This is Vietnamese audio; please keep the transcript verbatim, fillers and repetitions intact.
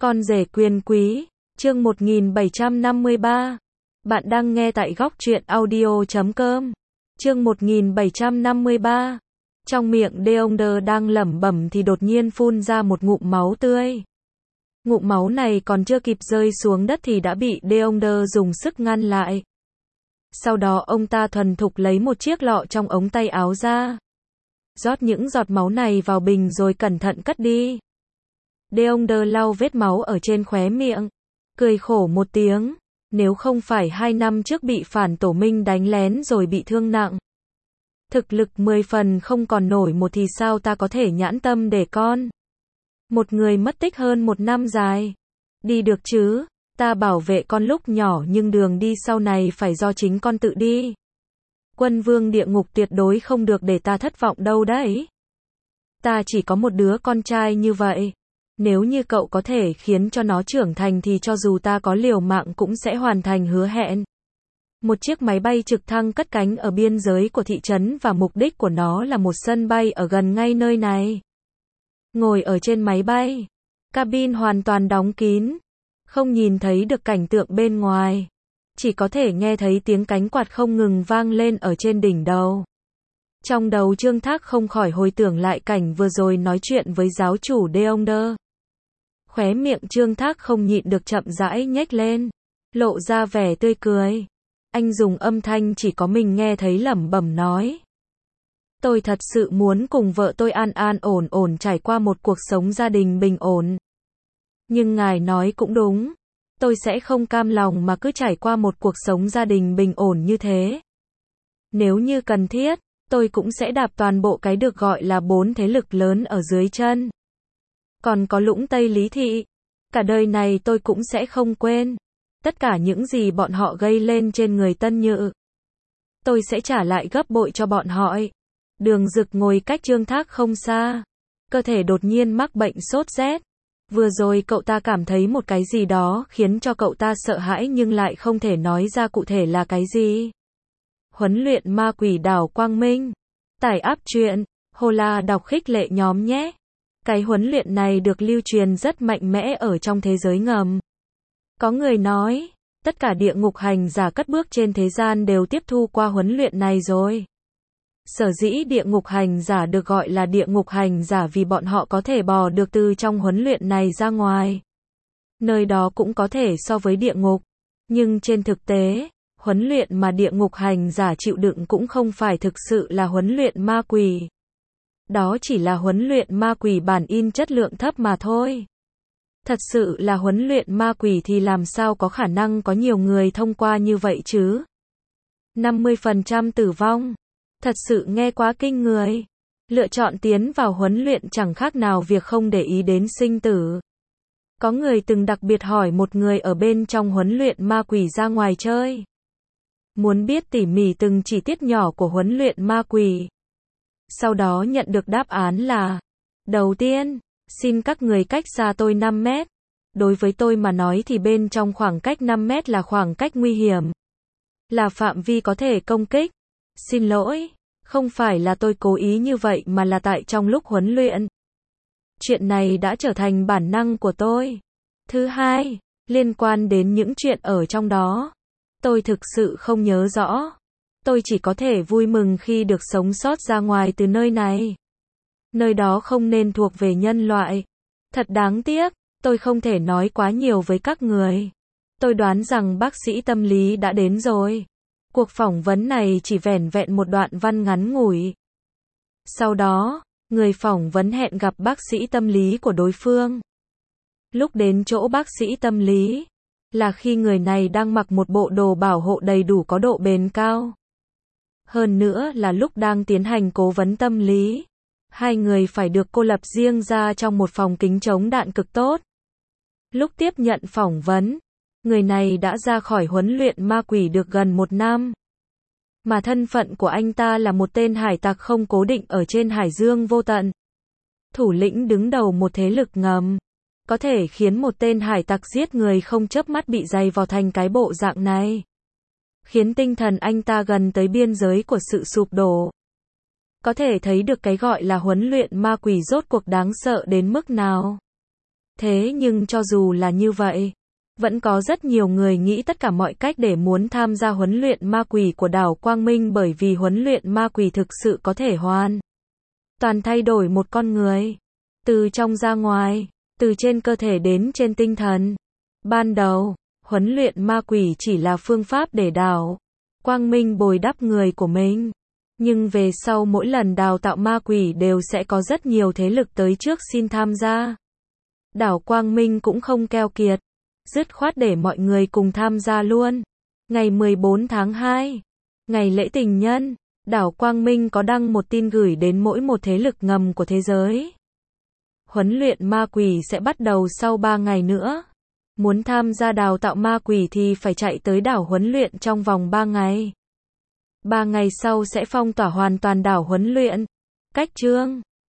Con rể quyền quý, chương một nghìn bảy trăm năm mươi ba. Bạn đang nghe tại góc truyện audio chấm com. Chương một nghìn bảy trăm năm mươi ba. Trong miệng Deongder đang lẩm bẩm thì đột nhiên phun ra một ngụm máu tươi. Ngụm máu này còn chưa kịp rơi xuống đất thì đã bị Deongder dùng sức ngăn lại. Sau đó ông ta thuần thục lấy một chiếc lọ trong ống tay áo ra. Rót những giọt máu này vào bình rồi cẩn thận cất đi. Deongder lau vết máu ở trên khóe miệng, cười khổ một tiếng, nếu không phải hai năm trước bị phản tổ minh đánh lén rồi bị thương nặng. Thực lực mười phần không còn nổi một thì sao ta có thể nhãn tâm để con. Một người mất tích hơn một năm dài. Đi được chứ, ta bảo vệ con lúc nhỏ nhưng đường đi sau này phải do chính con tự đi. Quân vương địa ngục tuyệt đối không được để ta thất vọng đâu đấy. Ta chỉ có một đứa con trai như vậy. Nếu như cậu có thể khiến cho nó trưởng thành thì cho dù ta có liều mạng cũng sẽ hoàn thành hứa hẹn. Một chiếc máy bay trực thăng cất cánh ở biên giới của thị trấn và mục đích của nó là một sân bay ở gần ngay nơi này. Ngồi ở trên máy bay, cabin hoàn toàn đóng kín, không nhìn thấy được cảnh tượng bên ngoài, chỉ có thể nghe thấy tiếng cánh quạt không ngừng vang lên ở trên đỉnh đầu. Trong đầu Trương Thác không khỏi hồi tưởng lại cảnh vừa rồi nói chuyện với giáo chủ Deongder. Khóe miệng Trương Thác không nhịn được chậm rãi nhếch lên, lộ ra vẻ tươi cười. Anh dùng âm thanh chỉ có mình nghe thấy lẩm bẩm nói. Tôi thật sự muốn cùng vợ tôi an an ổn ổn trải qua một cuộc sống gia đình bình ổn. Nhưng ngài nói cũng đúng, tôi sẽ không cam lòng mà cứ trải qua một cuộc sống gia đình bình ổn như thế. Nếu như cần thiết, tôi cũng sẽ đạp toàn bộ cái được gọi là bốn thế lực lớn ở dưới chân. Còn có Lũng Tây Lý Thị, cả đời này tôi cũng sẽ không quên. Tất cả những gì bọn họ gây lên trên người Tân Nhự, tôi sẽ trả lại gấp bội cho bọn họ. Đường Dực ngồi cách Trương Thác không xa, cơ thể đột nhiên mắc bệnh sốt rét. Vừa rồi cậu ta cảm thấy một cái gì đó khiến cho cậu ta sợ hãi nhưng lại không thể nói ra cụ thể là cái gì. Huấn luyện ma quỷ đảo Quang Minh. Tải app truyện, Hola đọc khích lệ nhóm nhé. Cái huấn luyện này được lưu truyền rất mạnh mẽ ở trong thế giới ngầm. Có người nói, tất cả địa ngục hành giả cất bước trên thế gian đều tiếp thu qua huấn luyện này rồi. Sở dĩ địa ngục hành giả được gọi là địa ngục hành giả vì bọn họ có thể bò được từ trong huấn luyện này ra ngoài. Nơi đó cũng có thể so với địa ngục. Nhưng trên thực tế, huấn luyện mà địa ngục hành giả chịu đựng cũng không phải thực sự là huấn luyện ma quỷ. Đó chỉ là huấn luyện ma quỷ bản in chất lượng thấp mà thôi. Thật sự là huấn luyện ma quỷ thì làm sao có khả năng có nhiều người thông qua như vậy chứ? năm mươi phần trăm tử vong. Thật sự nghe quá kinh người. Lựa chọn tiến vào huấn luyện chẳng khác nào việc không để ý đến sinh tử. Có người từng đặc biệt hỏi một người ở bên trong huấn luyện ma quỷ ra ngoài chơi. Muốn biết tỉ mỉ từng chi tiết nhỏ của huấn luyện ma quỷ. Sau đó nhận được đáp án là: đầu tiên, xin các người cách xa tôi năm mét. Đối với tôi mà nói thì bên trong khoảng cách năm mét là khoảng cách nguy hiểm. Là phạm vi có thể công kích. Xin lỗi, không phải là tôi cố ý như vậy mà là tại trong lúc huấn luyện. Chuyện này đã trở thành bản năng của tôi. Thứ hai, liên quan đến những chuyện ở trong đó. Tôi thực sự không nhớ rõ. Tôi chỉ có thể vui mừng khi được sống sót ra ngoài từ nơi này. Nơi đó không nên thuộc về nhân loại. Thật đáng tiếc, tôi không thể nói quá nhiều với các người. Tôi đoán rằng bác sĩ tâm lý đã đến rồi. Cuộc phỏng vấn này chỉ vẻn vẹn một đoạn văn ngắn ngủi. Sau đó, người phỏng vấn hẹn gặp bác sĩ tâm lý của đối phương. Lúc đến chỗ bác sĩ tâm lý, là khi người này đang mặc một bộ đồ bảo hộ đầy đủ có độ bền cao. Hơn nữa là lúc đang tiến hành cố vấn tâm lý. Hai người phải được cô lập riêng ra trong một phòng kính chống đạn cực tốt. Lúc tiếp nhận phỏng vấn, người này đã ra khỏi huấn luyện ma quỷ được gần một năm. Mà thân phận của anh ta là một tên hải tặc không cố định ở trên hải dương vô tận. Thủ lĩnh đứng đầu một thế lực ngầm. Có thể khiến một tên hải tặc giết người không chớp mắt bị dày vò thành cái bộ dạng này. Khiến tinh thần anh ta gần tới biên giới của sự sụp đổ. Có thể thấy được cái gọi là huấn luyện ma quỷ rốt cuộc đáng sợ đến mức nào. Thế nhưng cho dù là như vậy, vẫn có rất nhiều người nghĩ tất cả mọi cách để muốn tham gia huấn luyện ma quỷ của đảo Quang Minh, bởi vì huấn luyện ma quỷ thực sự có thể hoàn toàn thay đổi một con người, từ trong ra ngoài, từ trên cơ thể đến trên tinh thần. Ban đầu, huấn luyện ma quỷ chỉ là phương pháp để đảo Quang Minh bồi đắp người của mình. Nhưng về sau mỗi lần đào tạo ma quỷ đều sẽ có rất nhiều thế lực tới trước xin tham gia. Đảo Quang Minh cũng không keo kiệt, dứt khoát để mọi người cùng tham gia luôn. Ngày mười bốn tháng hai, ngày lễ tình nhân, đảo Quang Minh có đăng một tin gửi đến mỗi một thế lực ngầm của thế giới. Huấn luyện ma quỷ sẽ bắt đầu sau ba ngày nữa. Muốn tham gia đào tạo ma quỷ thì phải chạy tới đảo huấn luyện trong vòng ba ngày. ba ngày sau sẽ phong tỏa hoàn toàn đảo huấn luyện. Cách chương